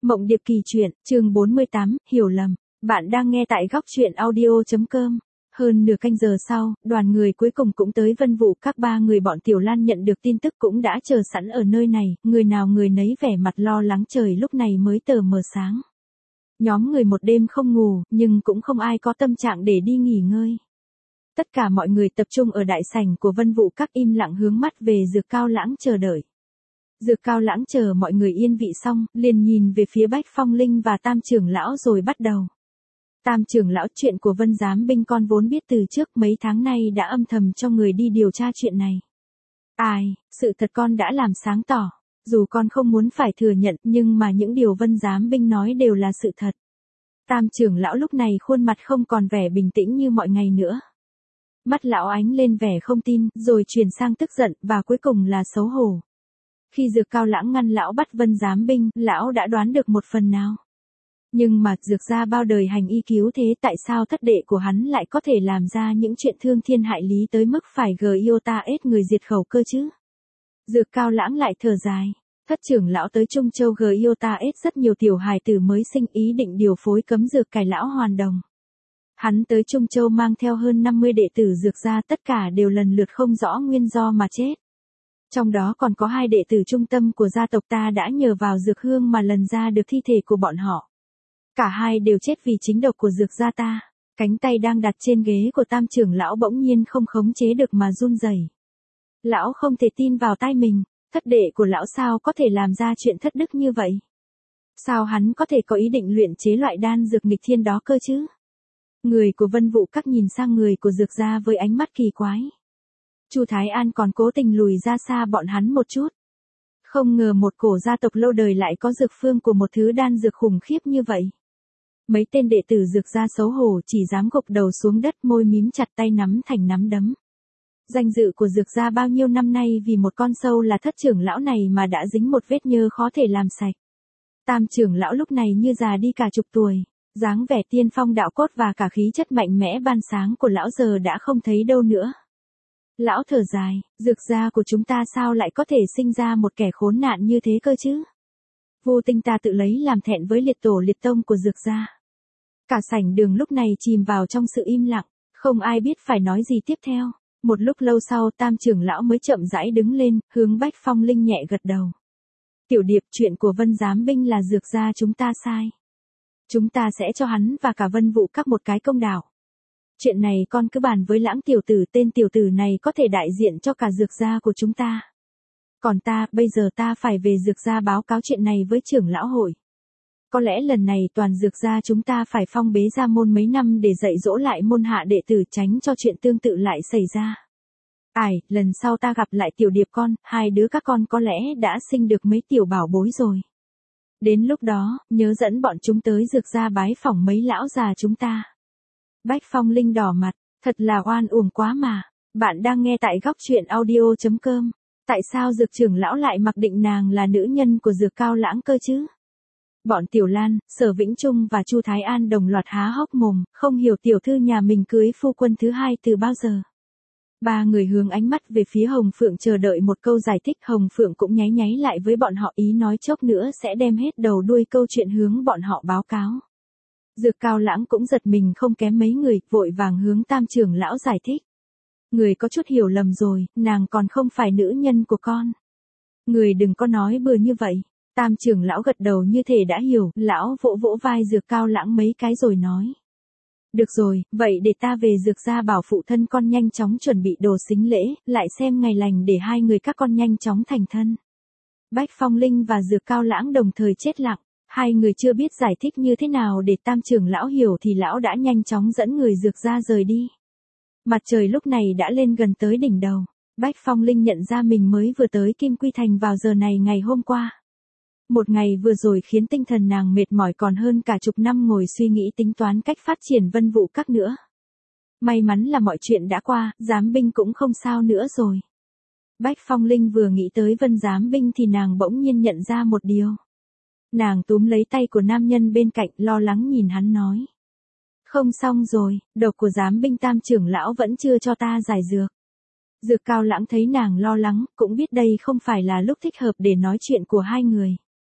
Mộng Điệp Kỳ Truyện, chương 48, hiểu lầm. Bạn đang nghe tại góc truyện audio.com. Hơn nửa canh giờ sau, đoàn người cuối cùng cũng tới Vân Vũ Các. Ba người bọn Tiểu Lan nhận được tin tức cũng đã chờ sẵn ở nơi này, người nào người nấy vẻ mặt lo lắng, trời lúc này mới tờ mờ sáng. Nhóm người một đêm không ngủ, nhưng cũng không ai có tâm trạng để đi nghỉ ngơi. Tất cả mọi người tập trung ở đại sảnh của Vân Vũ Các, im lặng hướng mắt về Dược Cao Lãng chờ đợi. Dược Cao Lãng chờ mọi người yên vị xong, liền nhìn về phía Bách Phong Linh và Tam trưởng lão rồi bắt đầu. Tam trưởng lão, chuyện của Vân Giám Binh con vốn biết từ trước, mấy tháng nay đã âm thầm cho người đi điều tra chuyện này. Sự thật con đã làm sáng tỏ, dù con không muốn phải thừa nhận nhưng mà những điều Vân Giám Binh nói đều là sự thật. Tam trưởng lão lúc này khuôn mặt không còn vẻ bình tĩnh như mọi ngày nữa. Mắt lão ánh lên vẻ không tin, rồi chuyển sang tức giận, và cuối cùng là xấu hổ. Khi Dược Cao Lãng ngăn lão bắt Vân Giám Binh, lão đã đoán được một phần nào. Nhưng mà, Dược gia bao đời hành y cứu thế, tại sao thất đệ của hắn lại có thể làm ra những chuyện thương thiên hại lý tới mức phải giết người diệt khẩu cơ chứ? Dược Cao Lãng lại thở dài. Thất trưởng lão tới Trung Châu giết rất nhiều tiểu hài tử mới sinh, ý định điều phối cấm dược cải lão hoàn đồng. Hắn tới Trung Châu mang theo hơn 50 đệ tử Dược gia, tất cả đều lần lượt không rõ nguyên do mà chết. Trong đó còn có 2 đệ tử trung tâm của gia tộc ta đã nhờ vào dược hương mà lần ra được thi thể của bọn họ. Cả hai đều chết vì chính độc của Dược gia ta. Cánh tay đang đặt trên ghế của Tam trưởng lão bỗng nhiên không khống chế được mà run rẩy. Lão không thể tin vào tai mình, thất đệ của lão sao có thể làm ra chuyện thất đức như vậy? Sao hắn có thể có ý định luyện chế loại đan dược nghịch thiên đó cơ chứ? Người của Vân Vũ Các nhìn sang người của Dược gia với ánh mắt kỳ quái. Chu Thái An còn cố tình lùi ra xa bọn hắn một chút. Không ngờ một cổ gia tộc lâu đời lại có dược phương của một thứ đan dược khủng khiếp như vậy. Mấy tên đệ tử Dược gia xấu hổ chỉ dám gục đầu xuống đất, môi mím chặt, tay nắm thành nắm đấm. Danh dự của Dược gia bao nhiêu năm nay vì một con sâu là thất trưởng lão này mà đã dính một vết nhơ khó thể làm sạch. Tam trưởng lão lúc này như già đi cả chục tuổi, dáng vẻ tiên phong đạo cốt và cả khí chất mạnh mẽ ban sáng của lão giờ đã không thấy đâu nữa. Lão thở dài, Dược gia của chúng ta sao lại có thể sinh ra một kẻ khốn nạn như thế cơ chứ? Vô Tinh ta tự lấy làm thẹn với liệt tổ liệt tông của Dược gia. Cả sảnh đường lúc này chìm vào trong sự im lặng, không ai biết phải nói gì tiếp theo. Một lúc lâu sau, Tam trưởng lão mới chậm rãi đứng lên, hướng Bách Phong Linh nhẹ gật đầu. Tiểu Điệp, chuyện của Vân Giám Binh là Dược gia chúng ta sai. Chúng ta sẽ cho hắn và cả Vân Vũ Các một cái công đạo. Chuyện này con cứ bàn với Lãng tiểu tử, tên tiểu tử này có thể đại diện cho cả Dược gia của chúng ta. Còn ta, bây giờ ta phải về Dược gia báo cáo chuyện này với trưởng lão hội. Có lẽ lần này toàn Dược gia chúng ta phải phong bế gia môn mấy năm để dạy dỗ lại môn hạ đệ tử, tránh cho chuyện tương tự lại xảy ra. Lần sau ta gặp lại Tiểu Điệp con, hai đứa các con có lẽ đã sinh được mấy tiểu bảo bối rồi. Đến lúc đó, nhớ dẫn bọn chúng tới Dược gia bái phỏng mấy lão già chúng ta. Bách Phong Linh đỏ mặt, thật là oan uổng quá mà. Bạn đang nghe tại góc truyện audio.com. Tại sao Dược trưởng lão lại mặc định nàng là nữ nhân của Dược Cao Lãng cơ chứ? Bọn Tiểu Lan, Sở Vĩnh Trung và Chu Thái An đồng loạt há hốc mồm, không hiểu tiểu thư nhà mình cưới phu quân thứ hai từ bao giờ. Ba người hướng ánh mắt về phía Hồng Phượng chờ đợi một câu giải thích. Hồng Phượng cũng nháy nháy lại với bọn họ, ý nói chốc nữa sẽ đem hết đầu đuôi câu chuyện hướng bọn họ báo cáo. Dược Cao Lãng cũng giật mình không kém mấy người, vội vàng hướng Tam trưởng lão giải thích. Người có chút hiểu lầm rồi, nàng còn không phải nữ nhân của con. Người đừng có nói bừa như vậy. Tam trưởng lão gật đầu như thể đã hiểu, lão vỗ vỗ vai Dược Cao Lãng mấy cái rồi nói. Được rồi, vậy để ta về Dược gia bảo phụ thân con nhanh chóng chuẩn bị đồ sính lễ, lại xem ngày lành để hai người các con nhanh chóng thành thân. Bách Phong Linh và Dược Cao Lãng đồng thời chết lặng. Hai người chưa biết giải thích như thế nào để Tam trưởng lão hiểu thì lão đã nhanh chóng dẫn người Dược gia rời đi. Mặt trời lúc này đã lên gần tới đỉnh đầu. Bách Phong Linh nhận ra mình mới vừa tới Kim Quy Thành vào giờ này ngày hôm qua. Một ngày vừa rồi khiến tinh thần nàng mệt mỏi còn hơn cả chục năm ngồi suy nghĩ tính toán cách phát triển Vân Vũ Các nữa. May mắn là mọi chuyện đã qua, Giám Binh cũng không sao nữa rồi. Bách Phong Linh vừa nghĩ tới Vân Giám Binh thì nàng bỗng nhiên nhận ra một điều. Nàng túm lấy tay của nam nhân bên cạnh, lo lắng nhìn hắn nói. Không xong rồi, độc của Giám Binh Tam trưởng lão vẫn chưa cho ta giải dược. Dược Cao Lãng thấy nàng lo lắng, cũng biết đây không phải là lúc thích hợp để nói chuyện của hai người.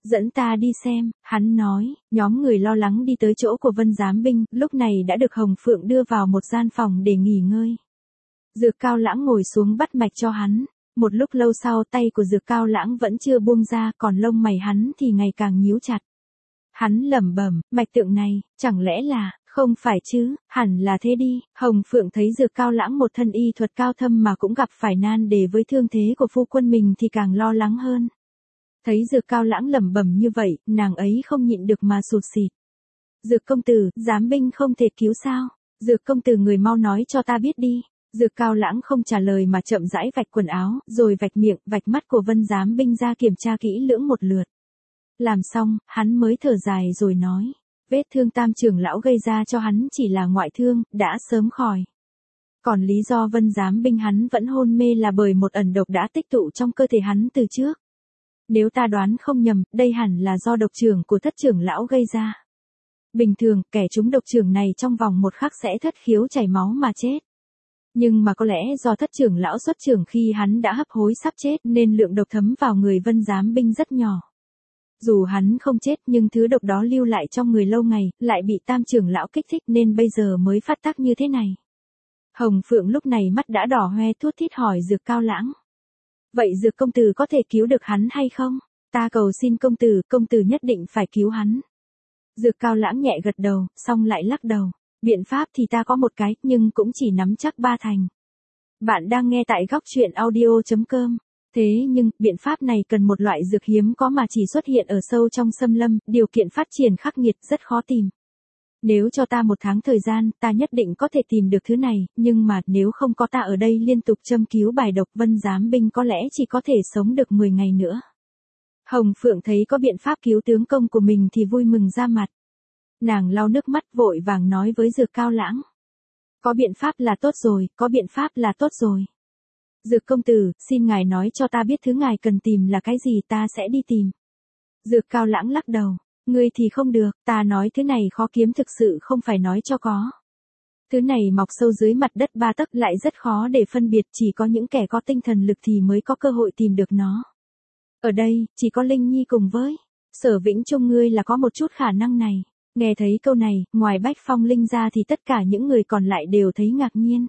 Dẫn ta đi xem, hắn nói, nhóm người lo lắng đi tới chỗ của Vân Giám Binh, lúc này đã được Hồng Phượng đưa vào một gian phòng để nghỉ ngơi. Dược Cao Lãng ngồi xuống bắt mạch cho hắn. Một lúc lâu sau tay của Dược Cao Lãng vẫn chưa buông ra, còn lông mày hắn thì ngày càng nhíu chặt. Hắn lẩm bẩm, mạch tượng này, chẳng lẽ là, không phải chứ, hẳn là thế đi. Hồng Phượng thấy Dược Cao Lãng một thân y thuật cao thâm mà cũng gặp phải nan đề với thương thế của phu quân mình thì càng lo lắng hơn. Thấy Dược Cao Lãng lẩm bẩm như vậy, nàng ấy không nhịn được mà sụt sịt. Dược công tử, Giám Binh không thể cứu sao? Dược công tử người mau nói cho ta biết đi. Dược Cao Lãng không trả lời mà chậm rãi vạch quần áo, rồi vạch miệng, vạch mắt của Vân Giám Binh ra kiểm tra kỹ lưỡng một lượt. Làm xong, hắn mới thở dài rồi nói, vết thương Tam trưởng lão gây ra cho hắn chỉ là ngoại thương, đã sớm khỏi. Còn lý do Vân Giám Binh hắn vẫn hôn mê là bởi một ẩn độc đã tích tụ trong cơ thể hắn từ trước. Nếu ta đoán không nhầm, đây hẳn là do độc trưởng của Thất trưởng lão gây ra. Bình thường, kẻ trúng độc trưởng này trong vòng một khắc sẽ thất khiếu chảy máu mà chết. Nhưng mà có lẽ do Thất trưởng lão xuất trưởng khi hắn đã hấp hối sắp chết nên lượng độc thấm vào người Vân Giám Binh rất nhỏ. Dù hắn không chết nhưng thứ độc đó lưu lại trong người lâu ngày, lại bị Tam trưởng lão kích thích nên bây giờ mới phát tác như thế này. Hồng Phượng lúc này mắt đã đỏ hoe thút thít hỏi Dược Cao Lãng. Vậy Dược công tử có thể cứu được hắn hay không? Ta cầu xin công tử nhất định phải cứu hắn. Dược Cao Lãng nhẹ gật đầu, xong lại lắc đầu. Biện pháp thì ta có một cái, nhưng cũng chỉ nắm chắc 3 thành. Bạn đang nghe tại góc truyện audio.com. Thế nhưng, biện pháp này cần một loại dược hiếm có mà chỉ xuất hiện ở sâu trong xâm lâm, điều kiện phát triển khắc nghiệt rất khó tìm. Nếu cho ta 1 tháng thời gian, ta nhất định có thể tìm được thứ này, nhưng mà nếu không có ta ở đây liên tục châm cứu bài độc Vân Giám Binh có lẽ chỉ có thể sống được 10 ngày nữa. Hồng Phượng thấy có biện pháp cứu tướng công của mình thì vui mừng ra mặt. Nàng lau nước mắt vội vàng nói với Dược Cao Lãng. Có biện pháp là tốt rồi, có biện pháp là tốt rồi. Dược công tử, xin ngài nói cho ta biết thứ ngài cần tìm là cái gì ta sẽ đi tìm. Dược Cao Lãng lắc đầu. Ngươi thì không được, ta nói thứ này khó kiếm thực sự không phải nói cho có. Thứ này mọc sâu dưới mặt đất 3 tấc lại rất khó để phân biệt, chỉ có những kẻ có tinh thần lực thì mới có cơ hội tìm được nó. Ở đây, chỉ có Linh Nhi cùng với Sở Vĩnh Trung ngươi là có một chút khả năng này. Nghe thấy câu này, ngoài Bách Phong Linh ra thì tất cả những người còn lại đều thấy ngạc nhiên.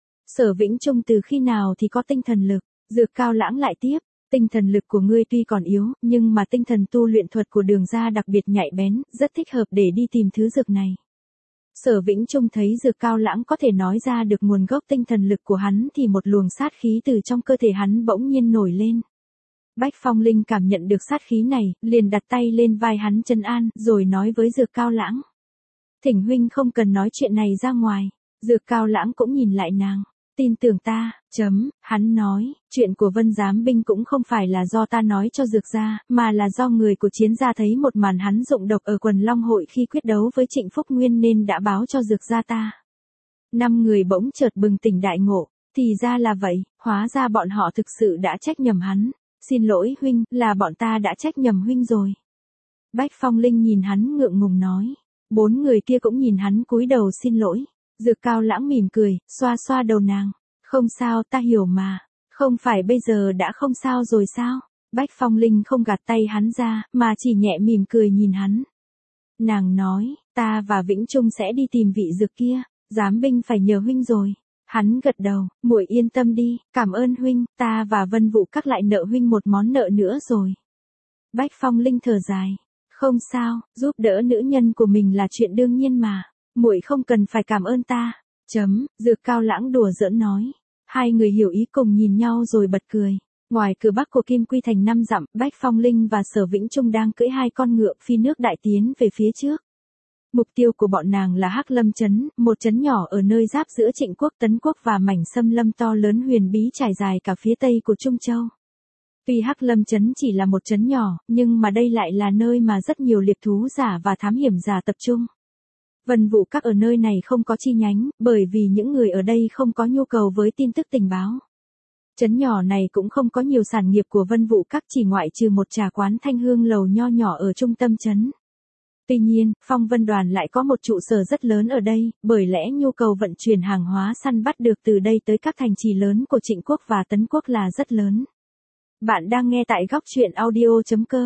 Sở Vĩnh Trung từ khi nào thì có tinh thần lực? Dược Cao Lãng lại tiếp. Tinh thần lực của ngươi tuy còn yếu, nhưng mà tinh thần tu luyện thuật của Đường gia đặc biệt nhạy bén, rất thích hợp để đi tìm thứ dược này. Sở Vĩnh Trung thấy Dược Cao Lãng có thể nói ra được nguồn gốc tinh thần lực của hắn thì một luồng sát khí từ trong cơ thể hắn bỗng nhiên nổi lên. Bách Phong Linh cảm nhận được sát khí này, liền đặt tay lên vai hắn trấn an, rồi nói với Dược Cao Lãng. Thỉnh huynh không cần nói chuyện này ra ngoài. Dược Cao Lãng cũng nhìn lại nàng. Tin tưởng ta, hắn nói, chuyện của Vân Giám Binh cũng không phải là do ta nói cho Dược gia, mà là do người của Chiến gia thấy một màn hắn dụng độc ở quần Long hội khi quyết đấu với Trịnh Phúc Nguyên nên đã báo cho Dược gia ta. 5 người bỗng chợt bừng tỉnh đại ngộ, thì ra là vậy, hóa ra bọn họ thực sự đã trách nhầm hắn. Xin lỗi huynh, là bọn ta đã trách nhầm huynh rồi. Bách Phong Linh nhìn hắn ngượng ngùng nói. 4 người kia cũng nhìn hắn cúi đầu xin lỗi. Dược Cao Lãng mỉm cười, xoa xoa đầu nàng. Không sao, ta hiểu mà. Không phải bây giờ đã không sao rồi sao? Bách Phong Linh không gạt tay hắn ra, mà chỉ nhẹ mỉm cười nhìn hắn. Nàng nói, ta và Vĩnh Trung sẽ đi tìm vị dược kia, Giám Binh phải nhờ huynh rồi. Hắn gật đầu, muội yên tâm đi, cảm ơn huynh, ta và Vân Vũ Các lại nợ huynh một món nợ nữa rồi. Bách Phong Linh thở dài. Không sao, giúp đỡ nữ nhân của mình là chuyện đương nhiên mà. Muội không cần phải cảm ơn ta. Dược Cao Lãng đùa giỡn nói. Hai người hiểu ý cùng nhìn nhau rồi bật cười. Ngoài cửa bắc của Kim Quy Thành 5 dặm, Bách Phong Linh và Sở Vĩnh Trung đang cưỡi 2 con ngựa phi nước đại tiến về phía trước. Mục tiêu của bọn nàng là Hắc Lâm Trấn, một trấn nhỏ ở nơi giáp giữa Trịnh quốc, Tấn quốc và mảnh xâm lâm to lớn huyền bí trải dài cả phía tây của Trung Châu. Tuy Hắc Lâm Trấn chỉ là một trấn nhỏ, nhưng mà đây lại là nơi mà rất nhiều liệp thú giả và thám hiểm giả tập trung. Vân Vũ Các ở nơi này không có chi nhánh, bởi vì những người ở đây không có nhu cầu với tin tức tình báo. Trấn nhỏ này cũng không có nhiều sản nghiệp của Vân Vũ Các, chỉ ngoại trừ một trà quán Thanh Hương lầu nho nhỏ ở trung tâm trấn. Tuy nhiên, Phong Vân Đoàn lại có một trụ sở rất lớn ở đây, bởi lẽ nhu cầu vận chuyển hàng hóa săn bắt được từ đây tới các thành trì lớn của Trịnh quốc và Tấn quốc là rất lớn. Bạn đang nghe tại góc truyện audio.com.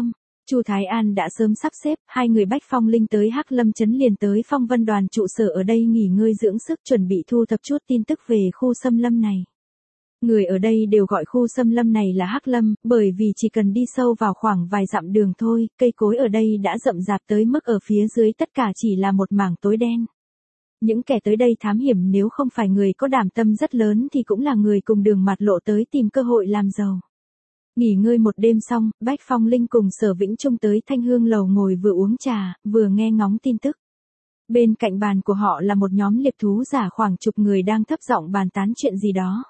Chu Thái An đã sớm sắp xếp, hai người Bách Phong Linh tới Hắc Lâm trấn liền tới Phong Vân đoàn trụ sở ở đây nghỉ ngơi dưỡng sức, chuẩn bị thu thập chút tin tức về khu xâm lâm này. Người ở đây đều gọi khu xâm lâm này là Hắc Lâm, bởi vì chỉ cần đi sâu vào khoảng vài dặm đường thôi, cây cối ở đây đã rậm rạp tới mức ở phía dưới tất cả chỉ là một mảng tối đen. Những kẻ tới đây thám hiểm nếu không phải người có đảm tâm rất lớn thì cũng là người cùng đường mặt lộ tới tìm cơ hội làm giàu. Nghỉ ngơi một đêm xong, Bách Phong Linh cùng Sở Vĩnh Trung tới Thanh Hương lầu ngồi vừa uống trà, vừa nghe ngóng tin tức. Bên cạnh bàn của họ là một nhóm liệp thú giả khoảng chục người đang thấp giọng bàn tán chuyện gì đó.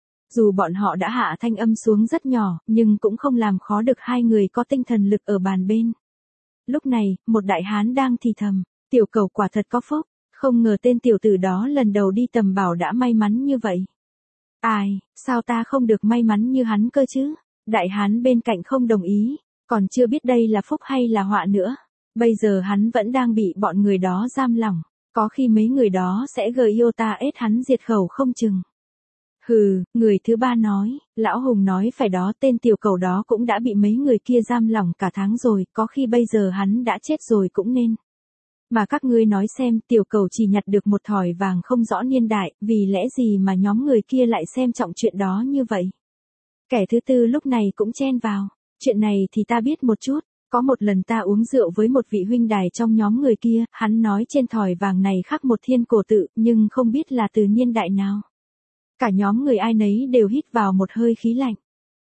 Dù bọn họ đã hạ thanh âm xuống rất nhỏ, nhưng cũng không làm khó được hai người có tinh thần lực ở bàn bên. Lúc này, một đại hán đang thì thầm, tiểu cầu quả thật có phúc, không ngờ tên tiểu tử đó lần đầu đi tầm bảo đã may mắn như vậy. Ai, sao ta không được may mắn như hắn cơ chứ? Đại hán bên cạnh không đồng ý, còn chưa biết đây là phúc hay là họa nữa. Bây giờ hắn vẫn đang bị bọn người đó giam lỏng, có khi mấy người đó sẽ ta ết hắn diệt khẩu không chừng. Hừ, người thứ ba nói, lão Hùng nói phải đó, tên tiểu cầu đó cũng đã bị mấy người kia giam lỏng cả tháng rồi, có khi bây giờ hắn đã chết rồi cũng nên. Mà các ngươi nói xem, tiểu cầu chỉ nhặt được một thỏi vàng không rõ niên đại, vì lẽ gì mà nhóm người kia lại xem trọng chuyện đó như vậy? Kẻ thứ tư lúc này cũng chen vào, chuyện này thì ta biết một chút, có một lần ta uống rượu với một vị huynh đài trong nhóm người kia, hắn nói trên thỏi vàng này khắc một thiên cổ tự, nhưng không biết là từ niên đại nào. Cả nhóm người ai nấy đều hít vào một hơi khí lạnh.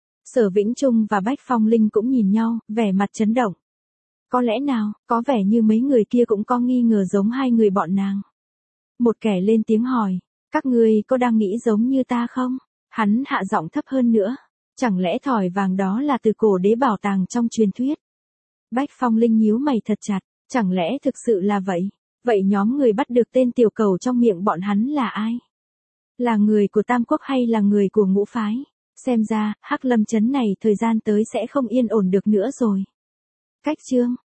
Sở Vĩnh Trung và Bách Phong Linh cũng nhìn nhau, vẻ mặt chấn động. Có lẽ nào, có vẻ như mấy người kia cũng có nghi ngờ giống hai người bọn nàng. Một kẻ lên tiếng hỏi, các ngươi có đang nghĩ giống như ta không? Hắn hạ giọng thấp hơn nữa, chẳng lẽ thỏi vàng đó là từ cổ đế bảo tàng trong truyền thuyết? Bách Phong Linh nhíu mày thật chặt, chẳng lẽ thực sự là vậy? Vậy nhóm người bắt được tên tiểu cầu trong miệng bọn hắn là ai? Là người của Tam Quốc hay là người của Ngũ Phái? Xem ra, Hắc Lâm trấn này thời gian tới sẽ không yên ổn được nữa rồi. Cách chương